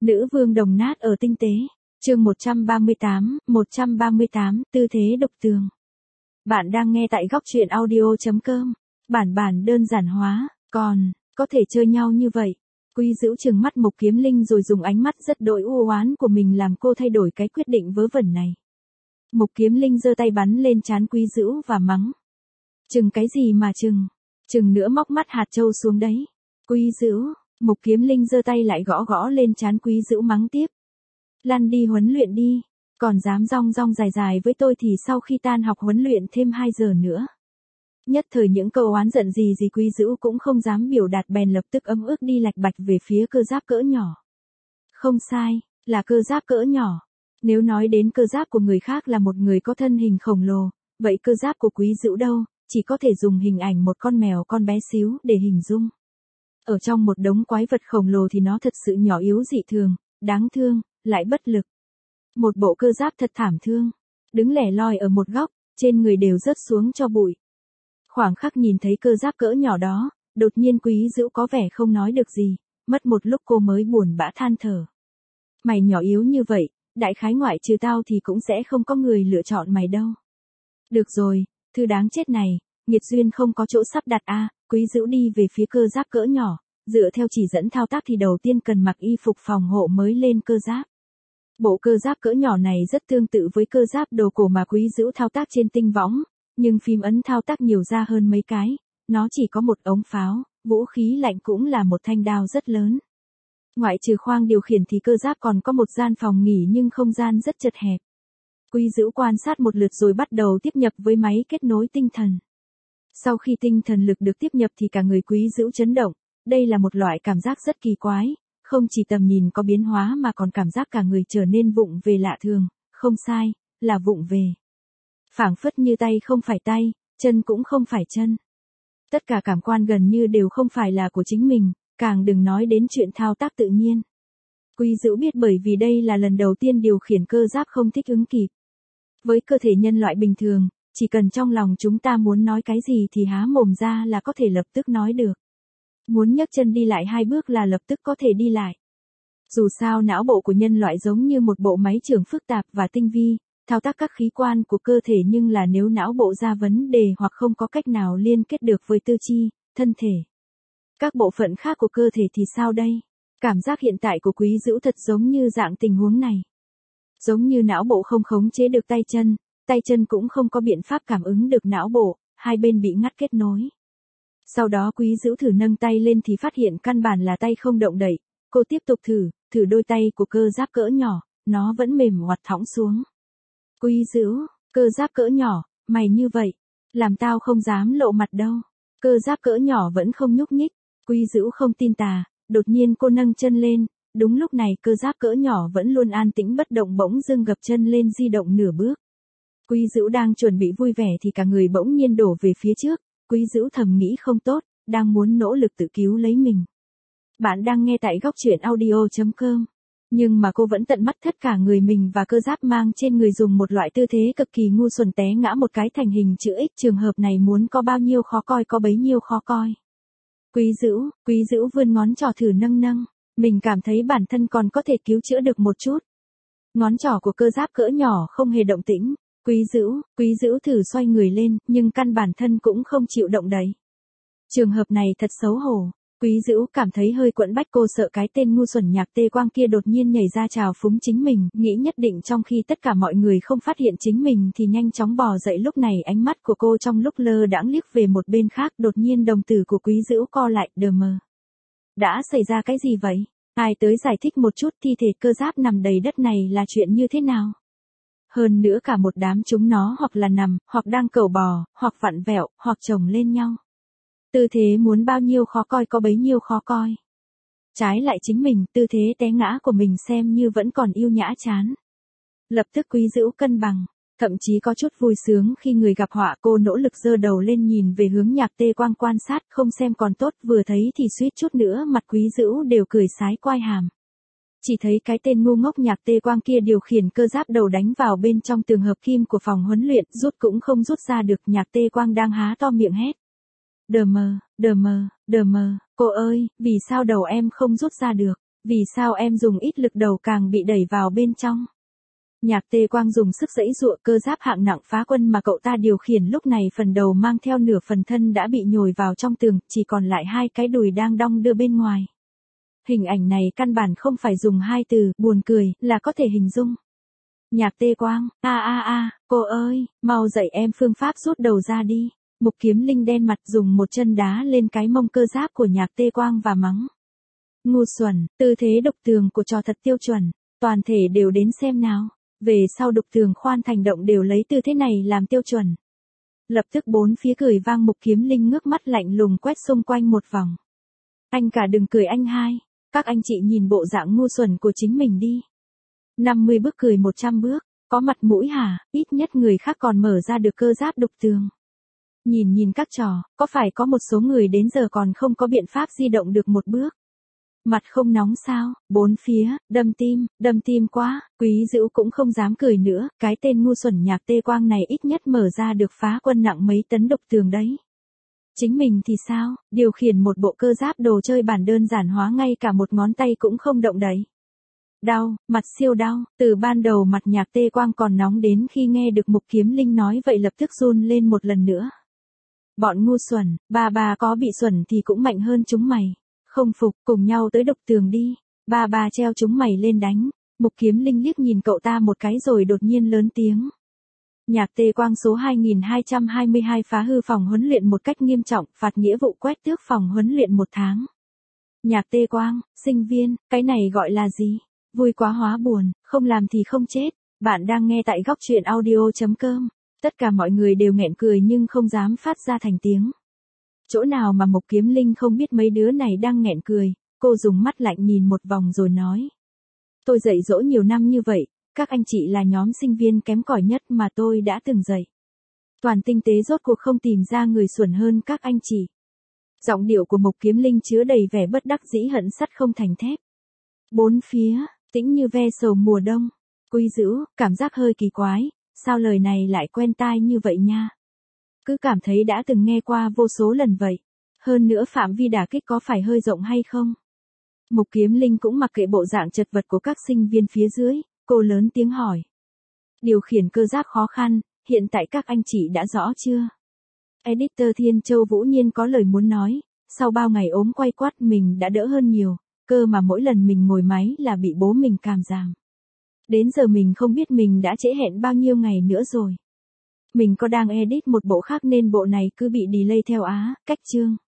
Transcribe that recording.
Nữ vương đồng nát ở tinh tế. Chương 138, tư thế độc tường. Bạn đang nghe tại góc truyện audio.com. Bản đơn giản hóa, còn có thể chơi nhau như vậy. Quý Dữu trừng mắt Mộc Kiếm Linh rồi dùng ánh mắt rất đỗi u oán của mình làm cô thay đổi cái quyết định vớ vẩn này. Mộc Kiếm Linh giơ tay bắn lên trán Quý Dữu và mắng. Chừng cái gì mà chừng nữa móc mắt hạt châu xuống đấy. Quý Dữu, Mộc Kiếm Linh giơ tay lại gõ lên trán Quý Dữu mắng tiếp. Lăn đi huấn luyện đi, còn dám rong dài với tôi thì sau khi tan học huấn luyện thêm 2 giờ nữa. Nhất thời những câu oán giận gì Quý Dữu cũng không dám biểu đạt, bèn lập tức ấm ức đi lạch bạch về phía cơ giáp cỡ nhỏ. Không sai, là cơ giáp cỡ nhỏ. Nếu nói đến cơ giáp của người khác là một người có thân hình khổng lồ, vậy cơ giáp của Quý Dữu đâu, chỉ có thể dùng hình ảnh một con mèo con bé xíu để hình dung. Ở trong một đống quái vật khổng lồ thì nó thật sự nhỏ yếu dị thường, đáng thương, lại bất lực. Một bộ cơ giáp thật thảm thương, đứng lẻ loi ở một góc, trên người đều rớt xuống cho bụi. Khoảng khắc nhìn thấy cơ giáp cỡ nhỏ đó, đột nhiên Quý Dữu có vẻ không nói được gì, mất một lúc cô mới buồn bã than thở. Mày nhỏ yếu như vậy, đại khái ngoại trừ tao thì cũng sẽ không có người lựa chọn mày đâu. Được rồi, thứ đáng chết này, nghiệt duyên không có chỗ sắp đặt a. Quý Dữu đi về phía cơ giáp cỡ nhỏ, dựa theo chỉ dẫn thao tác thì đầu tiên cần mặc y phục phòng hộ mới lên cơ giáp. Bộ cơ giáp cỡ nhỏ này rất tương tự với cơ giáp đồ cổ mà Quý Dữu thao tác trên tinh võng, nhưng phím ấn thao tác nhiều ra hơn mấy cái, nó chỉ có một ống pháo, vũ khí lạnh cũng là một thanh đao rất lớn. Ngoại trừ khoang điều khiển thì cơ giáp còn có một gian phòng nghỉ nhưng không gian rất chật hẹp. Quý Dữu quan sát một lượt rồi bắt đầu tiếp nhập với máy kết nối tinh thần. Sau khi tinh thần lực được tiếp nhập thì cả người Quý Dữu chấn động, đây là một loại cảm giác rất kỳ quái, không chỉ tầm nhìn có biến hóa mà còn cảm giác cả người trở nên vụng về lạ thường, không sai, là vụng về. Phảng phất như tay không phải tay, chân cũng không phải chân. Tất cả cảm quan gần như đều không phải là của chính mình, càng đừng nói đến chuyện thao tác tự nhiên. Quý Dữu biết bởi vì đây là lần đầu tiên điều khiển cơ giáp không thích ứng kịp. Với cơ thể nhân loại bình thường, chỉ cần trong lòng chúng ta muốn nói cái gì thì há mồm ra là có thể lập tức nói được. Muốn nhấc chân đi lại 2 bước là lập tức có thể đi lại. Dù sao não bộ của nhân loại giống như một bộ máy trưởng phức tạp và tinh vi, thao tác các khí quan của cơ thể, nhưng là nếu não bộ ra vấn đề hoặc không có cách nào liên kết được với tư chi, thân thể, các bộ phận khác của cơ thể thì sao đây? Cảm giác hiện tại của Quý Dữu thật giống như dạng tình huống này. Giống như não bộ không khống chế được tay chân cũng không có biện pháp cảm ứng được não bộ, hai bên bị ngắt kết nối. Sau đó Quý Dữu thử nâng tay lên thì phát hiện căn bản là tay không động đậy, cô tiếp tục thử đôi tay của cơ giáp cỡ nhỏ, nó vẫn mềm oặt thõng xuống. Quý Dữu, cơ giáp cỡ nhỏ, mày như vậy, làm tao không dám lộ mặt đâu. Cơ giáp cỡ nhỏ vẫn không nhúc nhích, Quý Dữu không tin tà, đột nhiên cô nâng chân lên, đúng lúc này cơ giáp cỡ nhỏ vẫn luôn an tĩnh bất động bỗng dưng gập chân lên di động nửa bước. Quý Dữu đang chuẩn bị vui vẻ thì cả người bỗng nhiên đổ về phía trước, Quý Dữu thầm nghĩ không tốt, đang muốn nỗ lực tự cứu lấy mình. Bạn đang nghe tại góc truyện audio.com. Nhưng mà cô vẫn tận mắt thất cả người mình và cơ giáp mang trên người dùng một loại tư thế cực kỳ ngu xuẩn té ngã một cái thành hình chữ X. Trường hợp này muốn có bao nhiêu khó coi có bấy nhiêu khó coi. Quý Dữu vươn ngón trỏ thử nâng, mình cảm thấy bản thân còn có thể cứu chữa được một chút. Ngón trỏ của cơ giáp cỡ nhỏ không hề động tĩnh. Quý Dữu thử xoay người lên, nhưng căn bản thân cũng không chịu động đậy. Trường hợp này thật xấu hổ. Quý Dữu cảm thấy hơi quẫn bách, cô sợ cái tên ngu xuẩn Nhạc Tê Quang kia đột nhiên nhảy ra chào phúng chính mình, nghĩ nhất định trong khi tất cả mọi người không phát hiện chính mình thì nhanh chóng bò dậy. Lúc này ánh mắt của cô trong lúc lơ đãng liếc về một bên khác, đột nhiên đồng tử của Quý Dữu co lại, đờ mờ. Đã xảy ra cái gì vậy? Ai tới giải thích một chút thi thể cơ giáp nằm đầy đất này là chuyện như thế nào? Hơn nữa cả một đám chúng nó hoặc là nằm, hoặc đang cẩu bò, hoặc vặn vẹo, hoặc chồng lên nhau. Tư thế muốn bao nhiêu khó coi có bấy nhiêu khó coi. Trái lại chính mình, tư thế té ngã của mình xem như vẫn còn yêu nhã chán. Lập tức Quý Dữu cân bằng, thậm chí có chút vui sướng khi người gặp họa. Cô nỗ lực giơ đầu lên nhìn về hướng Nhạc Tê Quang quan sát, không xem còn tốt, vừa thấy thì suýt chút nữa mặt Quý Dữu đều cười sái quai hàm. Chỉ thấy cái tên ngu ngốc Nhạc Tê Quang kia điều khiển cơ giáp đầu đánh vào bên trong tường hợp kim của phòng huấn luyện, rút cũng không rút ra được. Nhạc Tê Quang đang há to miệng hét. Đờ mờ, cô ơi, vì sao đầu em không rút ra được? Vì sao em dùng ít lực đầu càng bị đẩy vào bên trong? Nhạc Tê Quang dùng sức giãy giụa, cơ giáp hạng nặng phá quân mà cậu ta điều khiển lúc này phần đầu mang theo nửa phần thân đã bị nhồi vào trong tường, chỉ còn lại hai cái đùi đang đong đưa bên ngoài. Hình ảnh này căn bản không phải dùng hai từ buồn cười là có thể hình dung. Nhạc Tê Quang, cô ơi, mau dạy em phương pháp rút đầu ra đi. Mục Kiếm Linh đen mặt dùng một chân đá lên cái mông cơ giáp của Nhạc Tê Quang và mắng. Ngu xuẩn, tư thế đục tường của trò thật tiêu chuẩn, toàn thể đều đến xem nào. Về sau Đục Tường Khoan Thành Động đều lấy tư thế này làm tiêu chuẩn. Lập tức bốn phía cười vang. Mục Kiếm Linh ngước mắt lạnh lùng quét xung quanh một vòng. Anh cả đừng cười anh hai, các anh chị nhìn bộ dạng ngu xuẩn của chính mình đi. 50 bước cười 100 bước, có mặt mũi hả, ít nhất người khác còn mở ra được cơ giáp đục tường. Nhìn các trò, có phải có một số người đến giờ còn không có biện pháp di động được một bước. Mặt không nóng sao, bốn phía, đâm tim quá, Quý Dữu cũng không dám cười nữa, cái tên ngu xuẩn Nhạc Tê Quang này ít nhất mở ra được phá quân nặng mấy tấn đục tường đấy. Chính mình thì sao, điều khiển một bộ cơ giáp đồ chơi bản đơn giản hóa ngay cả một ngón tay cũng không động đậy. Đau, mặt siêu đau, từ ban đầu mặt Nhạc Tê Quang còn nóng đến khi nghe được Mục Kiếm Linh nói vậy lập tức run lên một lần nữa. Bọn ngu xuẩn, bà có bị xuẩn thì cũng mạnh hơn chúng mày. Không phục, cùng nhau tới đục tường đi. Bà treo chúng mày lên đánh. Mục Kiếm Linh liếc nhìn cậu ta một cái rồi đột nhiên lớn tiếng. Nhạc Tê Quang số 2222 phá hư phòng huấn luyện một cách nghiêm trọng, phạt nghĩa vụ quét tước phòng huấn luyện 1 tháng. Nhạc Tê Quang, sinh viên, cái này gọi là gì? Vui quá hóa buồn, không làm thì không chết. Bạn đang nghe tại góc truyện audio.com. Tất cả mọi người đều nghẹn cười nhưng không dám phát ra thành tiếng. Chỗ nào mà Mục Kiếm Linh không biết mấy đứa này đang nghẹn cười, cô dùng mắt lạnh nhìn một vòng rồi nói. Tôi dạy dỗ nhiều năm như vậy, các anh chị là nhóm sinh viên kém cỏi nhất mà tôi đã từng dạy. Toàn tinh tế rốt cuộc không tìm ra người xuẩn hơn các anh chị. Giọng điệu của Mục Kiếm Linh chứa đầy vẻ bất đắc dĩ hận sắt không thành thép. Bốn phía, tĩnh như ve sầu mùa đông. Quý Dữu, cảm giác hơi kỳ quái, sao lời này lại quen tai như vậy nha. Cứ cảm thấy đã từng nghe qua vô số lần vậy. Hơn nữa phạm vi đả kích có phải hơi rộng hay không? Mục Kiếm Linh cũng mặc kệ bộ dạng chật vật của các sinh viên phía dưới, cô lớn tiếng hỏi. Điều khiển cơ giáp khó khăn, hiện tại các anh chị đã rõ chưa? Editor Thiên Châu Vũ Nhiên có lời muốn nói, sau bao ngày ốm quay quắt mình đã đỡ hơn nhiều, cơ mà mỗi lần mình ngồi máy là bị bố mình càm ràm. Đến giờ mình không biết mình đã trễ hẹn bao nhiêu ngày nữa rồi. Mình có đang edit một bộ khác nên bộ này cứ bị delay theo cách chương.